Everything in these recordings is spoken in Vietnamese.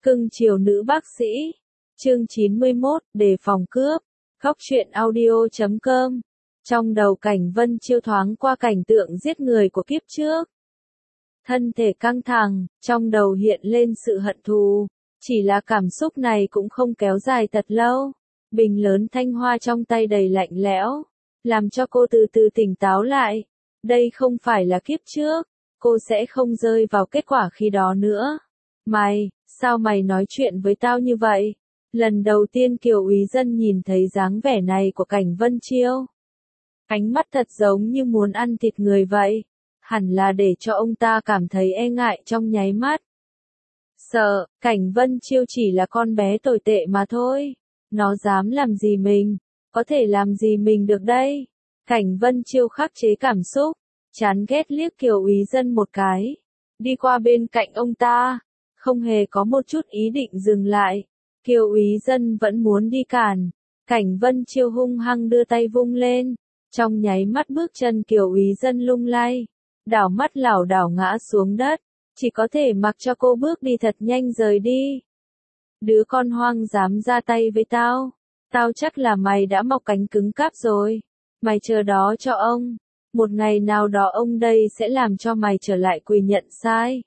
Cưng chiều nữ bác sĩ. Chương 91, đề phòng cướp. Góc truyện audio.com. Trong đầu Cảnh Vân Chiêu thoáng qua cảnh tượng giết người của kiếp trước. Thân thể căng thẳng, trong đầu hiện lên sự hận thù. Chỉ là cảm xúc này cũng không kéo dài thật lâu. Bình lớn thanh hoa trong tay đầy lạnh lẽo, làm cho cô từ từ tỉnh táo lại. Đây không phải là kiếp trước, cô sẽ không rơi vào kết quả khi đó nữa. Mày, sao mày nói chuyện với tao như vậy? Lần đầu tiên Kiều Úy Dân nhìn thấy dáng vẻ này của Cảnh Vân Chiêu. Ánh mắt thật giống như muốn ăn thịt người vậy. Hẳn là để cho ông ta cảm thấy e ngại trong nháy mắt. Sợ, Cảnh Vân Chiêu chỉ là con bé tồi tệ mà thôi. Nó dám làm gì mình? Có thể làm gì mình được đây? Cảnh Vân Chiêu khắc chế cảm xúc, chán ghét liếc Kiều Úy Dân một cái. Đi qua bên cạnh ông ta, không hề có một chút ý định dừng lại. Kiều Úy Dân vẫn muốn đi cản. Cảnh Vân Chiêu hung hăng đưa tay vung lên. Trong nháy mắt bước chân Kiều Úy Dân lung lay, đảo mắt lảo đảo ngã xuống đất. Chỉ có thể mặc cho cô bước đi thật nhanh rời đi. Đứa con hoang dám ra tay với tao. Tao chắc là mày đã mọc cánh cứng cáp rồi. Mày chờ đó cho ông. Một ngày nào đó ông đây sẽ làm cho mày trở lại quỳ nhận sai.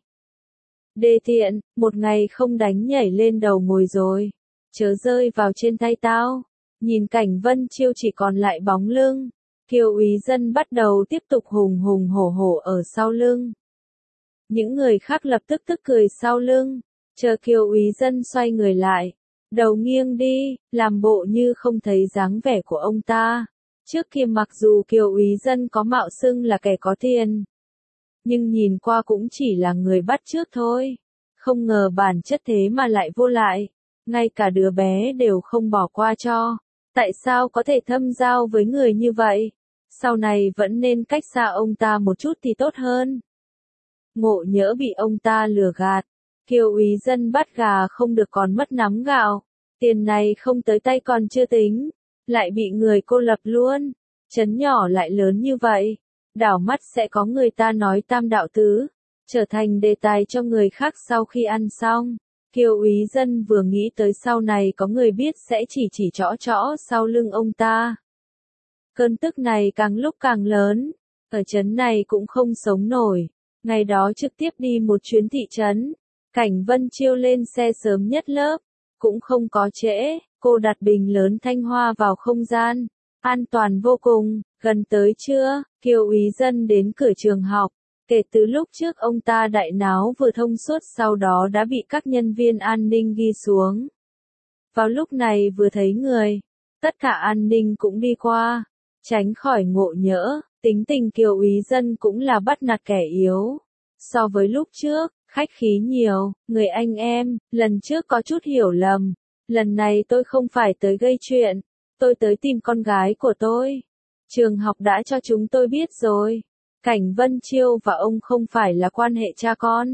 Đê tiện, một ngày không đánh nhảy lên đầu ngồi rồi. Chớ rơi vào trên tay tao. Nhìn Cảnh Vân Chiêu chỉ còn lại bóng lưng. Kiều Úy Dân bắt đầu tiếp tục hùng hùng hổ hổ ở sau lưng. Những người khác lập tức tức cười sau lưng. Chờ Kiều Úy Dân xoay người lại. Đầu nghiêng đi, làm bộ như không thấy dáng vẻ của ông ta. Trước kia mặc dù Kiều Úy Dân có mạo xưng là kẻ có tiền, nhưng nhìn qua cũng chỉ là người bắt chước thôi. Không ngờ bản chất thế mà lại vô lại. Ngay cả đứa bé đều không bỏ qua cho. Tại sao có thể thâm giao với người như vậy? Sau này vẫn nên cách xa ông ta một chút thì tốt hơn. Ngộ nhỡ bị ông ta lừa gạt. Kiều Úy Dân bắt gà không được còn mất nắm gạo. Tiền này không tới tay còn chưa tính. Lại bị người cô lập luôn. Trấn nhỏ lại lớn như vậy. Đảo mắt sẽ có người ta nói tam đạo tứ. Trở thành đề tài cho người khác sau khi ăn xong. Kiều Úy Dân vừa nghĩ tới sau này có người biết sẽ chỉ trõ sau lưng ông ta. Cơn tức này càng lúc càng lớn. Ở trấn này cũng không sống nổi. Ngày đó trực tiếp đi một chuyến thị trấn. Cảnh Vân Chiêu lên xe sớm nhất lớp. Cũng không có trễ. Cô đặt bình lớn thanh hoa vào không gian. An toàn vô cùng. Gần tới trưa, Kiều Úy Dân đến cửa trường học. Kể từ lúc trước ông ta đại náo vừa thông suốt sau đó đã bị các nhân viên an ninh ghi xuống. Vào lúc này vừa thấy người, tất cả an ninh cũng đi qua. Tránh khỏi ngộ nhỡ, tính tình Kiều Úy Dân cũng là bắt nạt kẻ yếu. So với lúc trước, khách khí nhiều, người anh em, lần trước có chút hiểu lầm. Lần này tôi không phải tới gây chuyện, tôi tới tìm con gái của tôi. Trường học đã cho chúng tôi biết rồi. Cảnh Vân Chiêu và ông không phải là quan hệ cha con.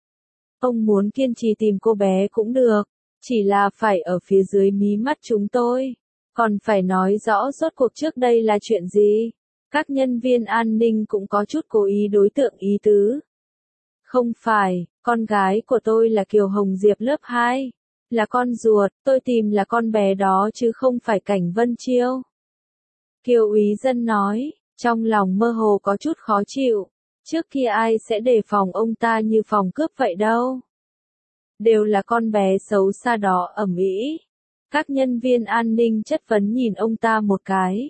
Ông muốn kiên trì tìm cô bé cũng được, chỉ là phải ở phía dưới mí mắt chúng tôi. Còn phải nói rõ rốt cuộc trước đây là chuyện gì. Các nhân viên an ninh cũng có chút cố ý đối tượng ý tứ. Không phải, con gái của tôi là Kiều Hồng Diệp lớp 2. Là con ruột, tôi tìm là con bé đó chứ không phải Cảnh Vân Chiêu. Kiều Úy Dân nói, trong lòng mơ hồ có chút khó chịu. Trước kia ai sẽ đề phòng ông ta như phòng cướp vậy đâu. Đều là con bé xấu xa đó ầm ĩ. Các nhân viên an ninh chất vấn nhìn ông ta một cái.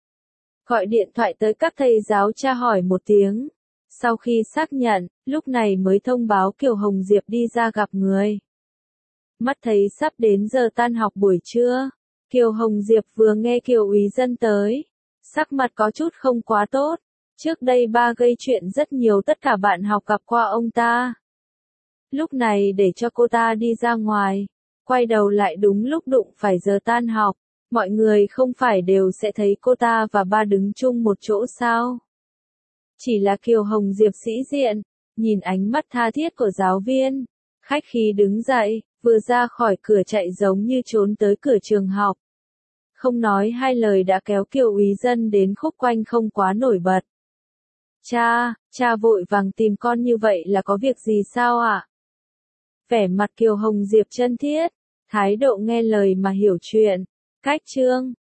Gọi điện thoại tới các thầy giáo tra hỏi một tiếng. Sau khi xác nhận, lúc này mới thông báo Kiều Hồng Diệp đi ra gặp người. Mắt thấy sắp đến giờ tan học buổi trưa. Kiều Hồng Diệp vừa nghe Kiều Úy Dân tới. Sắc mặt có chút không quá tốt. Trước đây ba gây chuyện rất nhiều tất cả bạn học gặp qua ông ta. Lúc này để cho cô ta đi ra ngoài. Quay đầu lại đúng lúc đụng phải giờ tan học. Mọi người không phải đều sẽ thấy cô ta và ba đứng chung một chỗ sao. Chỉ là Kiều Hồng Diệp sĩ diện. Nhìn ánh mắt tha thiết của giáo viên. Khách khí đứng dậy, vừa ra khỏi cửa chạy giống như trốn tới cửa trường học. Không nói hai lời đã kéo Kiều Úy Dân đến khúc quanh không quá nổi bật. Cha vội vàng tìm con như vậy là có việc gì sao ạ? Vẻ mặt Kiều Hồng Diệp chân thiết, thái độ nghe lời mà hiểu chuyện. Cách chương